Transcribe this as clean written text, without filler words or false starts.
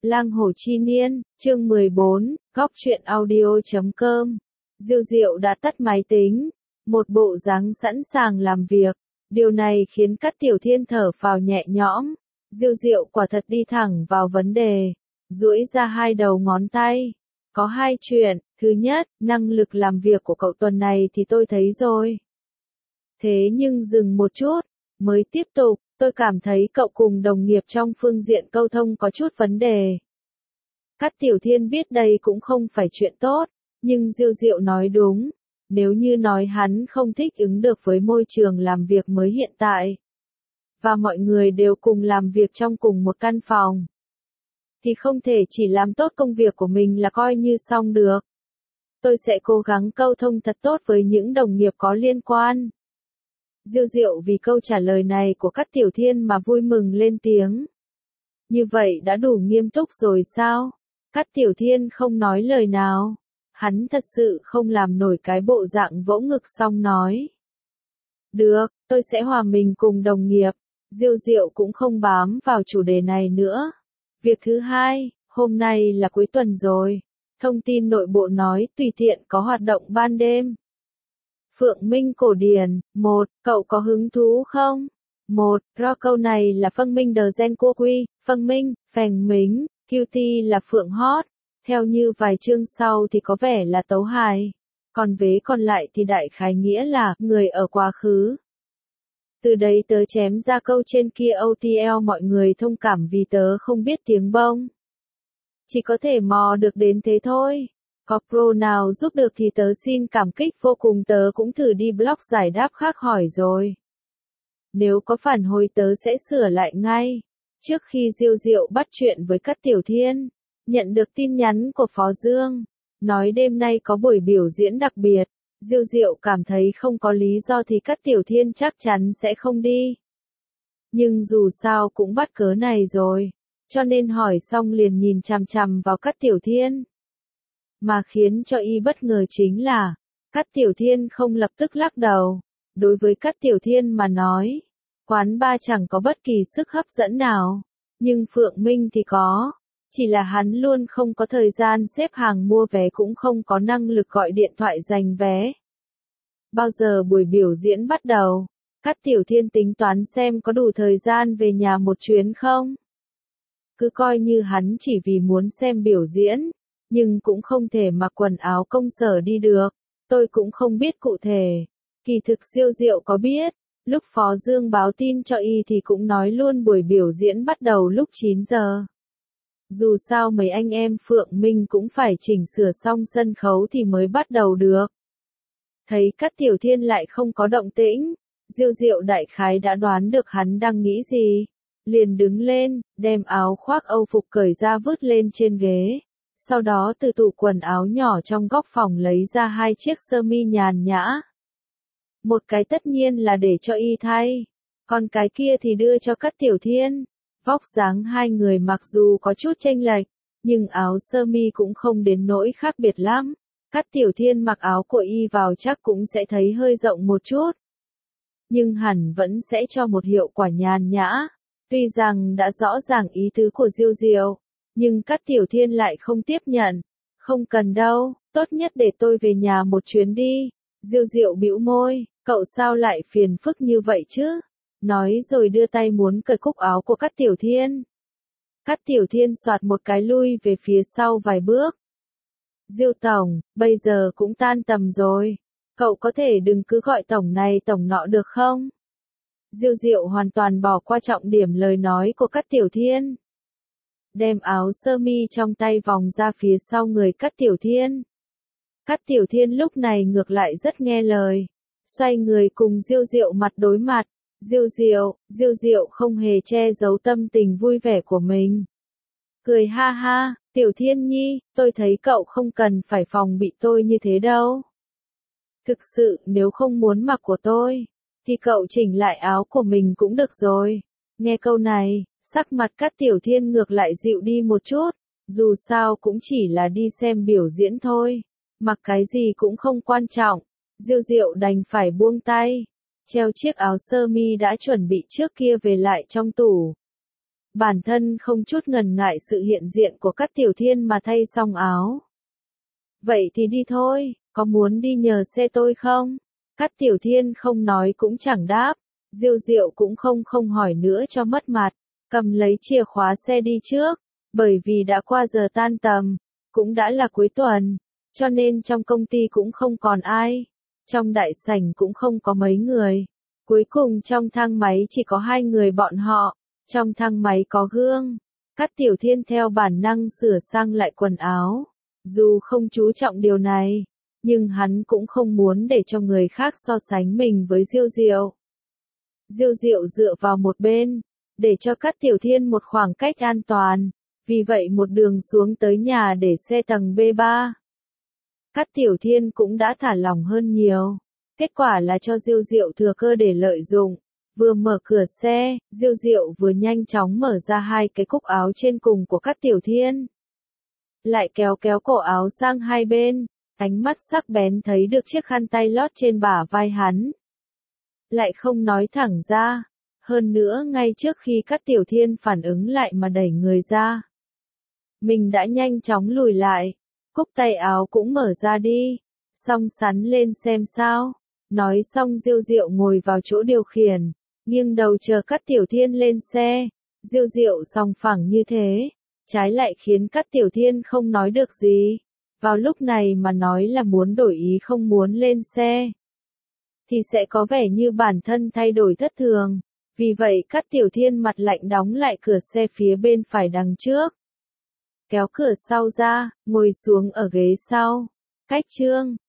Lang Hồ Chi Niên, chương 14, góc truyện audio.com. Diêu Diệu đã tắt máy tính, một bộ dáng sẵn sàng làm việc. Điều này khiến Cát Tiểu Thiên thở phào nhẹ nhõm. Diêu Diệu quả thật đi thẳng vào vấn đề, duỗi ra hai đầu ngón tay. Có hai chuyện, thứ nhất, năng lực làm việc của cậu tuần này thì tôi thấy rồi. Thế nhưng dừng một chút, mới tiếp tục, tôi cảm thấy cậu cùng đồng nghiệp trong phương diện câu thông có chút vấn đề. Cát Tiểu Thiên biết đây cũng không phải chuyện tốt, nhưng Diêu Diệu nói đúng, nếu như nói hắn không thích ứng được với môi trường làm việc mới hiện tại, và mọi người đều cùng làm việc trong cùng một căn phòng, thì không thể chỉ làm tốt công việc của mình là coi như xong được. Tôi sẽ cố gắng câu thông thật tốt với những đồng nghiệp có liên quan. Diêu Diệu vì câu trả lời này của Cát Tiểu Thiên mà vui mừng lên tiếng. Như vậy đã đủ nghiêm túc rồi sao? Cát Tiểu Thiên không nói lời nào. Hắn thật sự không làm nổi cái bộ dạng vỗ ngực xong nói. Được, tôi sẽ hòa mình cùng đồng nghiệp. Diêu Diệu cũng không bám vào chủ đề này nữa. Việc thứ hai, hôm nay là cuối tuần rồi. Thông tin nội bộ nói tùy tiện có hoạt động ban đêm. Phượng Minh cổ điển, 1, cậu có hứng thú không? 1, ro câu này là phân minh đờ gen cô quy, phân minh, phèn mính, QT là Phượng Hot. Theo như vài chương sau thì có vẻ là tấu hài. Còn vế còn lại thì đại khái nghĩa là người ở quá khứ. Từ đấy tớ chém ra câu trên kia OTL mọi người thông cảm vì tớ không biết tiếng bông. Chỉ có thể mò được đến thế thôi. Có pro nào giúp được thì tớ xin cảm kích vô cùng, tớ cũng thử đi blog giải đáp khác hỏi rồi. Nếu có phản hồi tớ sẽ sửa lại ngay. Trước khi Diêu Diệu bắt chuyện với Cát Tiểu Thiên, nhận được tin nhắn của Phó Dương, nói đêm nay có buổi biểu diễn đặc biệt. Diêu Diệu cảm thấy không có lý do thì Cát Tiểu Thiên chắc chắn sẽ không đi. Nhưng dù sao cũng bắt cớ này rồi, cho nên hỏi xong liền nhìn chằm chằm vào Cát Tiểu Thiên. Mà khiến cho y bất ngờ chính là, Cát Tiểu Thiên không lập tức lắc đầu. Đối với Cát Tiểu Thiên mà nói, quán bar chẳng có bất kỳ sức hấp dẫn nào, nhưng Phượng Minh thì có. Chỉ là hắn luôn không có thời gian xếp hàng mua vé, cũng không có năng lực gọi điện thoại giành vé. Bao giờ buổi biểu diễn bắt đầu, Cát Tiểu Thiên tính toán xem có đủ thời gian về nhà một chuyến không. Cứ coi như hắn chỉ vì muốn xem biểu diễn, nhưng cũng không thể mặc quần áo công sở đi được. Tôi cũng không biết cụ thể. Kỳ thực Diêu Diệu có biết, lúc Phó Dương báo tin cho y thì cũng nói luôn buổi biểu diễn bắt đầu lúc 9 giờ. Dù sao mấy anh em Phượng Minh cũng phải chỉnh sửa xong sân khấu thì mới bắt đầu được. Thấy Cát Tiểu Thiên lại không có động tĩnh, Diêu Diệu đại khái đã đoán được hắn đang nghĩ gì. Liền đứng lên, đem áo khoác Âu phục cởi ra vứt lên trên ghế. Sau đó từ tủ quần áo nhỏ trong góc phòng lấy ra hai chiếc sơ mi nhàn nhã. Một cái tất nhiên là để cho y thay, còn cái kia thì đưa cho Cát Tiểu Thiên. Vóc dáng hai người mặc dù có chút chênh lệch, nhưng áo sơ mi cũng không đến nỗi khác biệt lắm. Cát Tiểu Thiên mặc áo của y vào chắc cũng sẽ thấy hơi rộng một chút, nhưng hẳn vẫn sẽ cho một hiệu quả nhàn nhã. Tuy rằng đã rõ ràng ý tứ của Diêu Diệu, nhưng Cát Tiểu Thiên lại không tiếp nhận. Không cần đâu, tốt nhất để tôi về nhà một chuyến đi. Diêu Diệu bĩu môi, cậu sao lại phiền phức như vậy chứ? Nói rồi đưa tay muốn cởi cúc áo của Cát Tiểu Thiên. Cát Tiểu Thiên soạt một cái lui về phía sau vài bước. Diêu tổng, bây giờ cũng tan tầm rồi. Cậu có thể đừng cứ gọi tổng này tổng nọ được không? Diêu Diệu hoàn toàn bỏ qua trọng điểm lời nói của Cát Tiểu Thiên. Đem áo sơ mi trong tay vòng ra phía sau người Cát Tiểu Thiên. Cát Tiểu Thiên lúc này ngược lại rất nghe lời. Xoay người cùng Diêu Diệu mặt đối mặt. Diêu Diệu không hề che giấu tâm tình vui vẻ của mình. Cười ha ha, Tiểu Thiên nhi, tôi thấy cậu không cần phải phòng bị tôi như thế đâu. Thực sự nếu không muốn mặc của tôi, thì cậu chỉnh lại áo của mình cũng được rồi. Nghe câu này, sắc mặt Cát Tiểu Thiên ngược lại dịu đi một chút. Dù sao cũng chỉ là đi xem biểu diễn thôi, mặc cái gì cũng không quan trọng. Diêu Diệu đành phải buông tay, treo chiếc áo sơ mi đã chuẩn bị trước kia về lại trong tủ. Bản thân không chút ngần ngại sự hiện diện của Cát Tiểu Thiên mà thay xong áo. Vậy thì đi thôi, có muốn đi nhờ xe tôi không? Cát Tiểu Thiên không nói cũng chẳng đáp, Diêu Diệu cũng không hỏi nữa cho mất mặt, cầm lấy chìa khóa xe đi trước, bởi vì đã qua giờ tan tầm, cũng đã là cuối tuần, cho nên trong công ty cũng không còn ai, trong đại sảnh cũng không có mấy người. Cuối cùng trong thang máy chỉ có 2 người bọn họ, trong thang máy có gương. Cát Tiểu Thiên theo bản năng sửa sang lại quần áo, dù không chú trọng điều này, nhưng hắn cũng không muốn để cho người khác so sánh mình với Diêu Diệu. Diêu Diệu dựa vào một bên, để cho Cát Tiểu Thiên một khoảng cách an toàn, vì vậy một đường xuống tới nhà để xe tầng B3. Cát Tiểu Thiên cũng đã thả lỏng hơn nhiều, kết quả là cho Diêu Diệu thừa cơ để lợi dụng. Vừa mở cửa xe, Diêu Diệu vừa nhanh chóng mở ra 2 cái cúc áo trên cùng của Cát Tiểu Thiên. Lại kéo cổ áo sang hai bên, ánh mắt sắc bén thấy được chiếc khăn tay lót trên bả vai hắn. Lại không nói thẳng ra, hơn nữa ngay trước khi Cát Tiểu Thiên phản ứng lại mà đẩy người ra. Mình đã nhanh chóng lùi lại, cúc tay áo cũng mở ra đi, xong sắn lên xem sao. Nói xong Diêu Diệu ngồi vào chỗ điều khiển, nghiêng đầu chờ Cát Tiểu Thiên lên xe. Diêu Diệu sòng phẳng như thế, trái lại khiến Cát Tiểu Thiên không nói được gì. Vào lúc này mà nói là muốn đổi ý không muốn lên xe, thì sẽ có vẻ như bản thân thay đổi thất thường. Vì vậy Cát Tiểu Thiên mặt lạnh đóng lại cửa xe phía bên phải đằng trước. Kéo cửa sau ra, ngồi xuống ở ghế sau. Cách chương